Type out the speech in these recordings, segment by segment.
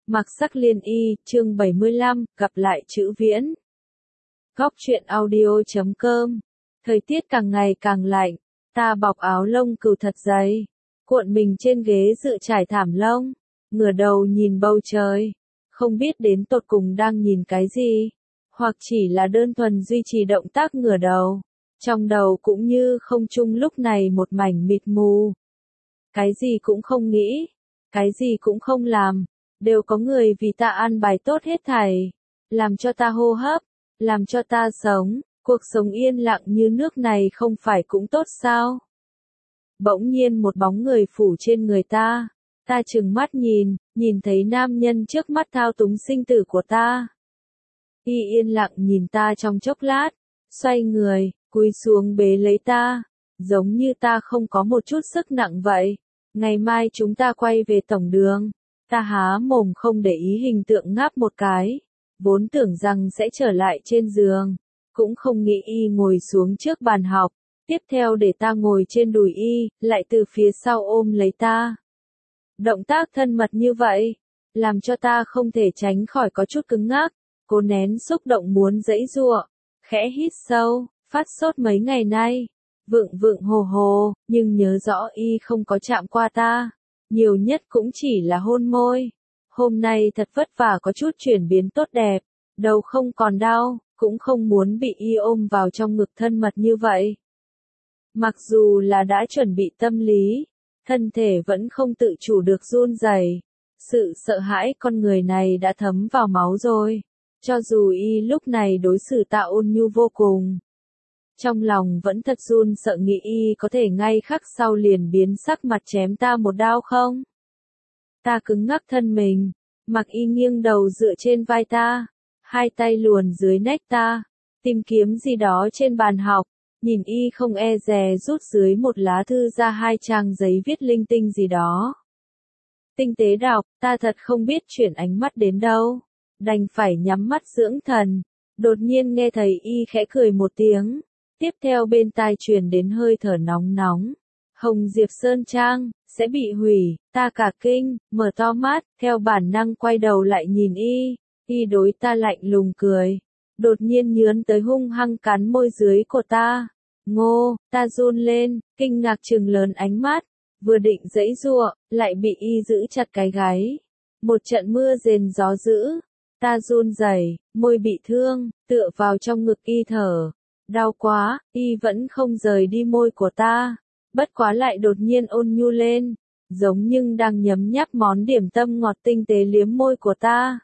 Mặc sắc liên y, chương 75, gặp lại chữ viễn. Góc truyện audio.com. Thời tiết càng ngày càng lạnh, ta bọc áo lông cừu thật dày, cuộn mình trên ghế dựa trải thảm lông, ngửa đầu nhìn bầu trời, không biết đến tột cùng đang nhìn cái gì, hoặc chỉ là đơn thuần duy trì động tác ngửa đầu. Trong đầu cũng như không trung lúc này một mảnh mịt mù. Cái gì cũng không nghĩ, cái gì cũng không làm. Đều có người vì ta an bài tốt hết thảy, làm cho ta hô hấp, làm cho ta sống, cuộc sống yên lặng như nước này không phải cũng tốt sao? Bỗng nhiên một bóng người phủ trên người ta trừng mắt nhìn thấy nam nhân trước mắt thao túng sinh tử của ta. Y yên lặng nhìn ta trong chốc lát, xoay người, cúi xuống bế lấy ta, giống như ta không có một chút sức nặng vậy. Ngày mai chúng ta quay về tổng đường. Ta há mồm không để ý hình tượng ngáp một cái, vốn tưởng rằng sẽ trở lại trên giường, cũng không nghĩ y ngồi xuống trước bàn học, tiếp theo để ta ngồi trên đùi y, lại từ phía sau ôm lấy ta. Động tác thân mật như vậy, làm cho ta không thể tránh khỏi có chút cứng ngắc, cố nén xúc động muốn giãy giụa, khẽ hít sâu, phát sốt mấy ngày nay, vượng hồ hồ, nhưng nhớ rõ y không có chạm qua ta. Nhiều nhất cũng chỉ là hôn môi. Hôm nay thật vất vả có chút chuyển biến tốt đẹp, đầu không còn đau, cũng không muốn bị y ôm vào trong ngực thân mật như vậy. Mặc dù là đã chuẩn bị tâm lý, thân thể vẫn không tự chủ được run rẩy. Sự sợ hãi con người này đã thấm vào máu rồi, cho dù y lúc này đối xử ta ôn nhu vô cùng. Trong lòng vẫn thật run sợ nghĩ y có thể ngay khắc sau liền biến sắc mặt chém ta một đao không. Ta cứng ngắc thân mình, mặc y nghiêng đầu dựa trên vai ta, hai tay luồn dưới nách ta, tìm kiếm gì đó trên bàn học, nhìn y không e dè rút dưới một lá thư ra 2 trang giấy viết linh tinh gì đó. Tinh tế đọc, ta thật không biết chuyển ánh mắt đến đâu, đành phải nhắm mắt dưỡng thần, đột nhiên nghe thấy y khẽ cười một tiếng. Tiếp theo bên tai truyền đến hơi thở nóng nóng. Hồng Diệp Sơn Trang, sẽ bị hủy, ta cả kinh, mở to mắt, theo bản năng quay đầu lại nhìn y đối ta lạnh lùng cười. Đột nhiên nhướn tới hung hăng cắn môi dưới của ta. Ngô, ta run lên, kinh ngạc trừng lớn ánh mắt, vừa định giãy giụa, lại bị y giữ chặt cái gáy. Một trận mưa rền gió dữ, ta run rẩy, môi bị thương, tựa vào trong ngực y thở. Đau quá, y vẫn không rời đi môi của ta, bất quá lại đột nhiên ôn nhu lên, giống như đang nhấm nháp món điểm tâm ngọt tinh tế liếm môi của ta.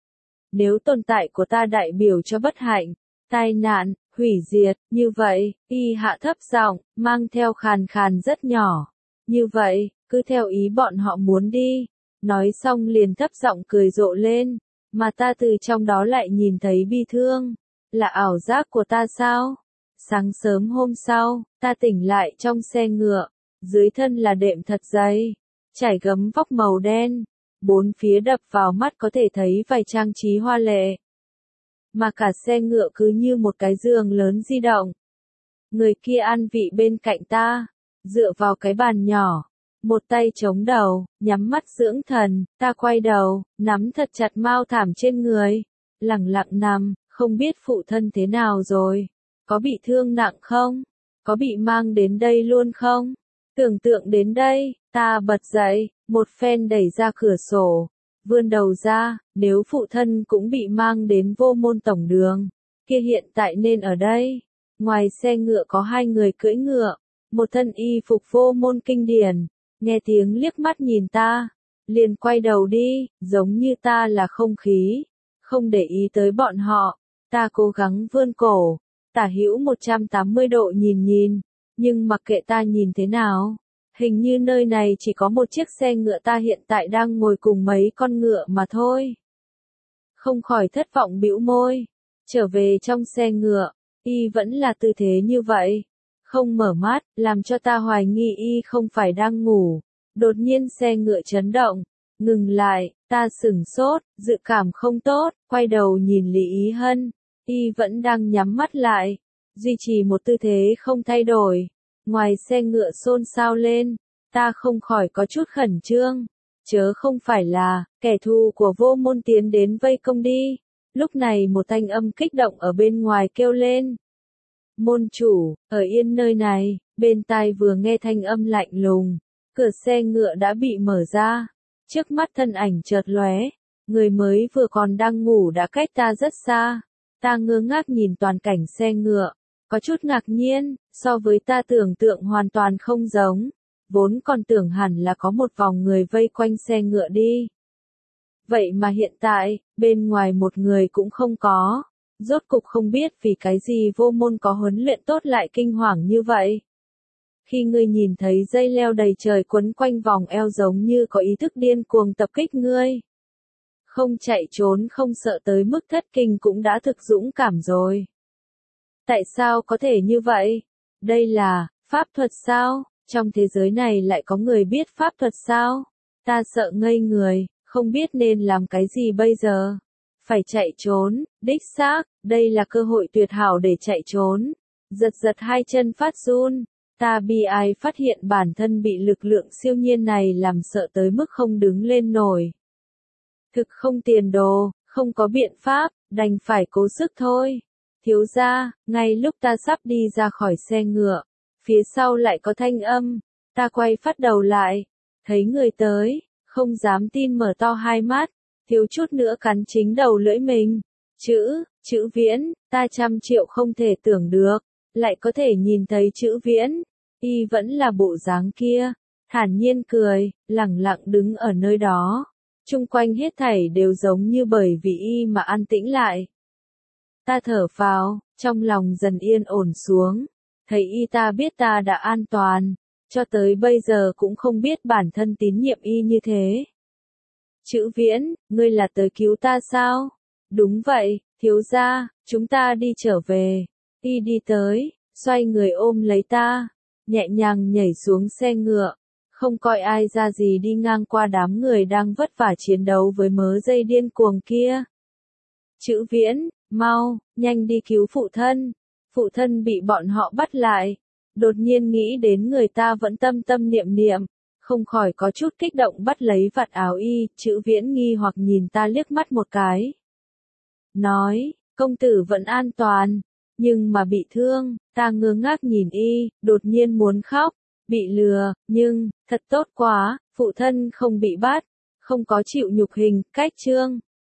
Nếu tồn tại của ta đại biểu cho bất hạnh, tai nạn, hủy diệt, như vậy, y hạ thấp giọng, mang theo khàn khàn rất nhỏ. Như vậy, cứ theo ý bọn họ muốn đi. Nói xong liền thấp giọng cười rộ lên, mà ta từ trong đó lại nhìn thấy bi thương. Là ảo giác của ta sao? Sáng sớm hôm sau, ta tỉnh lại trong xe ngựa, dưới thân là đệm thật dày, trải gấm vóc màu đen, bốn phía đập vào mắt có thể thấy vài trang trí hoa lệ. Mà cả xe ngựa cứ như một cái giường lớn di động. Người kia an vị bên cạnh ta, dựa vào cái bàn nhỏ, một tay chống đầu, nhắm mắt dưỡng thần, ta quay đầu, nắm thật chặt mao thảm trên người, lẳng lặng nằm. Không biết phụ thân thế nào rồi? Có bị thương nặng không? Có bị mang đến đây luôn không? Tưởng tượng đến đây, ta bật dậy, một phen đẩy ra cửa sổ, vươn đầu ra, nếu phụ thân cũng bị mang đến vô môn tổng đường, kia hiện tại nên ở đây. Ngoài xe ngựa có 2 người cưỡi ngựa, một thân y phục vô môn kinh điển, nghe tiếng liếc mắt nhìn ta, liền quay đầu đi, giống như ta là không khí, không để ý tới bọn họ. Ta cố gắng vươn cổ, tả hữu 180 độ nhìn, nhưng mặc kệ ta nhìn thế nào, hình như nơi này chỉ có một chiếc xe ngựa ta hiện tại đang ngồi cùng mấy con ngựa mà thôi. Không khỏi thất vọng bĩu môi, trở về trong xe ngựa, y vẫn là tư thế như vậy, không mở mắt, làm cho ta hoài nghi y không phải đang ngủ. Đột nhiên xe ngựa chấn động, ngừng lại, ta sửng sốt, dự cảm không tốt, quay đầu nhìn Lý Ý Hân. Y vẫn đang nhắm mắt lại, duy trì một tư thế không thay đổi. Ngoài xe ngựa xôn xao lên, ta không khỏi có chút khẩn trương. chớ không phải là, kẻ thù của Vô Môn tiến đến vây công đi. Lúc này một thanh âm kích động ở bên ngoài kêu lên. Môn chủ, ở yên nơi này, bên tai vừa nghe thanh âm lạnh lùng, cửa xe ngựa đã bị mở ra. Trước mắt thân ảnh chợt lóe, người mới vừa còn đang ngủ đã cách ta rất xa. Ta ngơ ngác nhìn toàn cảnh xe ngựa, có chút ngạc nhiên, so với ta tưởng tượng hoàn toàn không giống. Vốn còn tưởng hẳn là có một vòng người vây quanh xe ngựa đi. Vậy mà hiện tại, bên ngoài một người cũng không có. Rốt cục không biết vì cái gì Vô Môn có huấn luyện tốt lại kinh hoàng như vậy. Khi ngươi nhìn thấy dây leo đầy trời quấn quanh vòng eo giống như có ý thức điên cuồng tập kích ngươi. Không chạy trốn không sợ tới mức thất kinh cũng đã thực dũng cảm rồi. Tại sao có thể như vậy? Đây là pháp thuật sao? Trong thế giới này lại có người biết pháp thuật sao? Ta sợ ngây người, không biết nên làm cái gì bây giờ. Phải chạy trốn, đích xác, đây là cơ hội tuyệt hảo để chạy trốn. Giật giật hai chân phát run, ta bi ai phát hiện bản thân bị lực lượng siêu nhiên này làm sợ tới mức không đứng lên nổi. Thực không tiền đồ, không có biện pháp, đành phải cố sức thôi. Thiếu gia, ngay lúc ta sắp đi ra khỏi xe ngựa, phía sau lại có thanh âm, ta quay phát đầu lại, thấy người tới, không dám tin mở to hai mắt, thiếu chút nữa cắn chính đầu lưỡi mình. Chữ Viễn, ta 100.000.000 không thể tưởng được, lại có thể nhìn thấy chữ Viễn, y vẫn là bộ dáng kia, thản nhiên cười, lẳng lặng đứng ở nơi đó. Chung quanh hết thảy đều giống như bởi vì y mà an tĩnh lại. Ta thở phào, trong lòng dần yên ổn xuống, thấy y ta biết ta đã an toàn, cho tới bây giờ cũng không biết bản thân tín nhiệm y như thế. Chữ Viễn, ngươi là tới cứu ta sao? Đúng vậy, thiếu gia, chúng ta đi trở về. Y đi tới, xoay người ôm lấy ta, nhẹ nhàng nhảy xuống xe ngựa, không coi ai ra gì đi ngang qua đám người đang vất vả chiến đấu với mớ dây điên cuồng kia. Chữ Viễn, mau, nhanh đi cứu phụ thân. Phụ thân bị bọn họ bắt lại. Đột nhiên nghĩ đến người ta vẫn tâm tâm niệm niệm, không khỏi có chút kích động bắt lấy vạt áo y. Chữ Viễn nghi hoặc nhìn ta liếc mắt một cái. Nói, công tử vẫn an toàn, nhưng mà bị thương. Ta ngơ ngác nhìn y, đột nhiên muốn khóc. Bị lừa, nhưng, thật tốt quá, phụ thân không bị bắt, không có chịu nhục hình, cách chương.